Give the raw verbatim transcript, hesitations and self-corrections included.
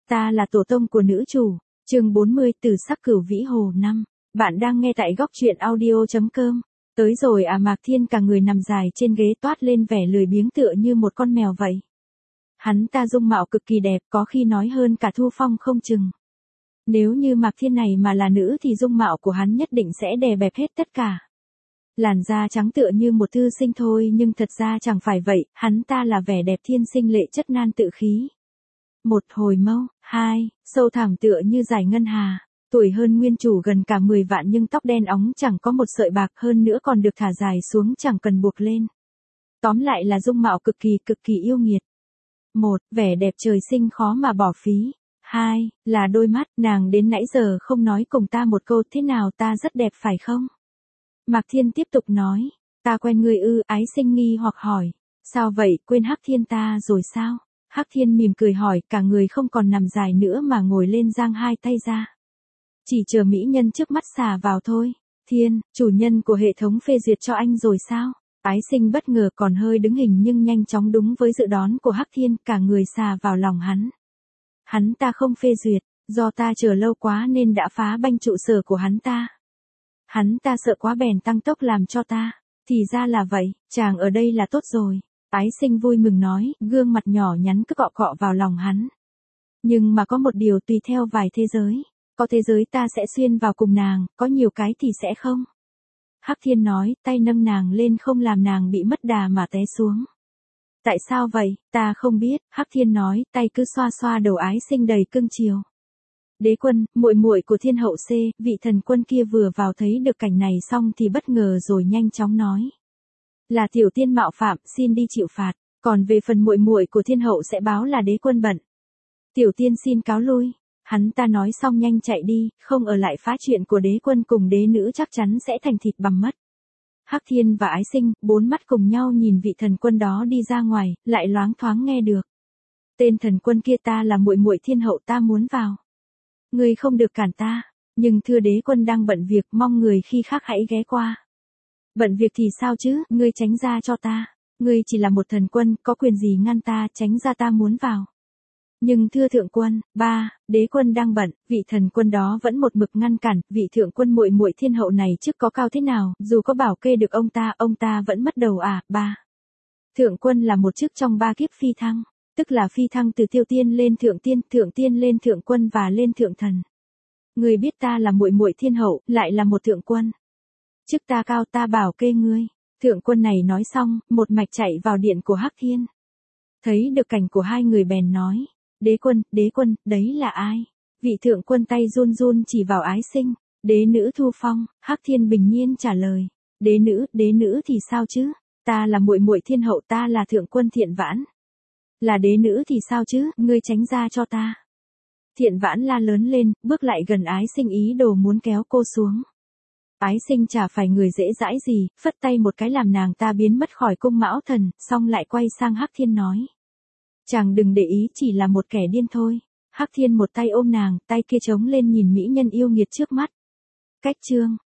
Ta là tổ tông của nữ chủ. Chương bốn mươi từ sắc cửu vĩ hồ năm. Bạn đang nghe tại góc truyện audio chấm com. Tới rồi à, Mạc Thiên cả người nằm dài trên ghế toát lên vẻ lười biếng tựa như một con mèo vậy. Hắn ta dung mạo cực kỳ đẹp, có khi nói hơn cả Thu Phong không chừng. Nếu như Mạc Thiên này mà là nữ thì dung mạo của hắn nhất định sẽ đè bẹp hết tất cả. Làn da trắng tựa như một thư sinh thôi, nhưng thật ra chẳng phải vậy, hắn ta là vẻ đẹp thiên sinh lệ chất nan tự khí. Một hồi mâu, hai, sâu thẳm tựa như dải ngân hà, tuổi hơn nguyên chủ gần cả mười vạn nhưng tóc đen óng chẳng có một sợi bạc, hơn nữa còn được thả dài xuống chẳng cần buộc lên. Tóm lại là dung mạo cực kỳ cực kỳ yêu nghiệt. Một, vẻ đẹp trời sinh khó mà bỏ phí. Hai, là đôi mắt, nàng đến nãy giờ không nói cùng ta một câu thế nào, ta rất đẹp phải không? Mạc Thiên tiếp tục nói, ta quen ngươi ư? Ái Sinh nghi hoặc hỏi, sao vậy, quên Hắc Thiên ta rồi sao? Hắc Thiên mỉm cười hỏi, cả người không còn nằm dài nữa mà ngồi lên giang hai tay ra. Chỉ chờ mỹ nhân trước mắt xà vào thôi. Thiên, chủ nhân của hệ thống phê duyệt cho anh rồi sao? Ái Sinh bất ngờ, còn hơi đứng hình nhưng nhanh chóng đúng với dự đoán của Hắc Thiên, cả người xà vào lòng hắn. Hắn ta không phê duyệt, do ta chờ lâu quá nên đã phá banh trụ sở của hắn ta. Hắn ta sợ quá bèn tăng tốc làm cho ta. Thì ra là vậy, chàng ở đây là tốt rồi. Ái Sinh vui mừng nói, gương mặt nhỏ nhắn cứ cọ cọ vào lòng hắn. Nhưng mà có một điều, tùy theo vài thế giới. Có thế giới ta sẽ xuyên vào cùng nàng, có nhiều cái thì sẽ không. Hắc Thiên nói, tay nâng nàng lên không làm nàng bị mất đà mà té xuống. Tại sao vậy, ta không biết. Hắc Thiên nói, tay cứ xoa xoa đầu Ái Sinh đầy cưng chiều. Đế Quân, muội muội của Thiên hậu C, vị thần quân kia vừa vào thấy được cảnh này xong thì bất ngờ rồi nhanh chóng nói. Là tiểu tiên mạo phạm, xin đi chịu phạt, còn về phần muội muội của Thiên hậu sẽ báo là Đế Quân bận. Tiểu tiên xin cáo lui. Hắn ta nói xong nhanh chạy đi, không ở lại phá chuyện của Đế Quân cùng đế nữ chắc chắn sẽ thành thịt bằm mất. Hắc Thiên và Ái Sinh, bốn mắt cùng nhau nhìn vị thần quân đó đi ra ngoài, lại loáng thoáng nghe được. Tên thần quân kia, ta là muội muội Thiên hậu, ta muốn vào. Ngươi không được cản ta, nhưng thưa Đế Quân đang bận việc, mong người khi khác hãy ghé qua. Bận việc thì sao chứ, ngươi tránh ra cho ta. Ngươi chỉ là một thần quân, có quyền gì ngăn ta, tránh ra, ta muốn vào. Nhưng thưa thượng quân, ba, Đế Quân đang bận, vị thần quân đó vẫn một mực ngăn cản, vị thượng quân muội muội Thiên hậu này chức có cao thế nào, dù có bảo kê được ông ta, ông ta vẫn mất đầu à, ba. Thượng quân là một chức trong ba kiếp phi thăng, tức là phi thăng từ tiêu tiên lên thượng tiên, thượng tiên lên thượng quân và lên thượng thần. Ngươi biết ta là muội muội Thiên hậu, lại là một thượng quân. Chức ta cao, ta bảo kê ngươi. Thượng quân này nói xong, một mạch chạy vào điện của Hắc Thiên. Thấy được cảnh của hai người bèn nói. Đế Quân, Đế Quân, đấy là ai? Vị thượng quân tay run run chỉ vào Ái Sinh. Đế nữ Thu Phong. Hắc Thiên bình nhiên trả lời. Đế nữ, đế nữ thì sao chứ? Ta là muội muội Thiên hậu, ta là thượng quân Thiện Vãn. Là đế nữ thì sao chứ, ngươi tránh ra cho ta. Thiện Vãn la lớn lên, bước lại gần Ái Sinh ý đồ muốn kéo cô xuống. Ái Sinh chả phải người dễ dãi gì, phất tay một cái làm nàng ta biến mất khỏi cung Mão Thần, xong lại quay sang Hắc Thiên nói. Chàng đừng để ý, chỉ là một kẻ điên thôi. Hắc Thiên một tay ôm nàng, tay kia trống lên nhìn mỹ nhân yêu nghiệt trước mắt. Cách chương.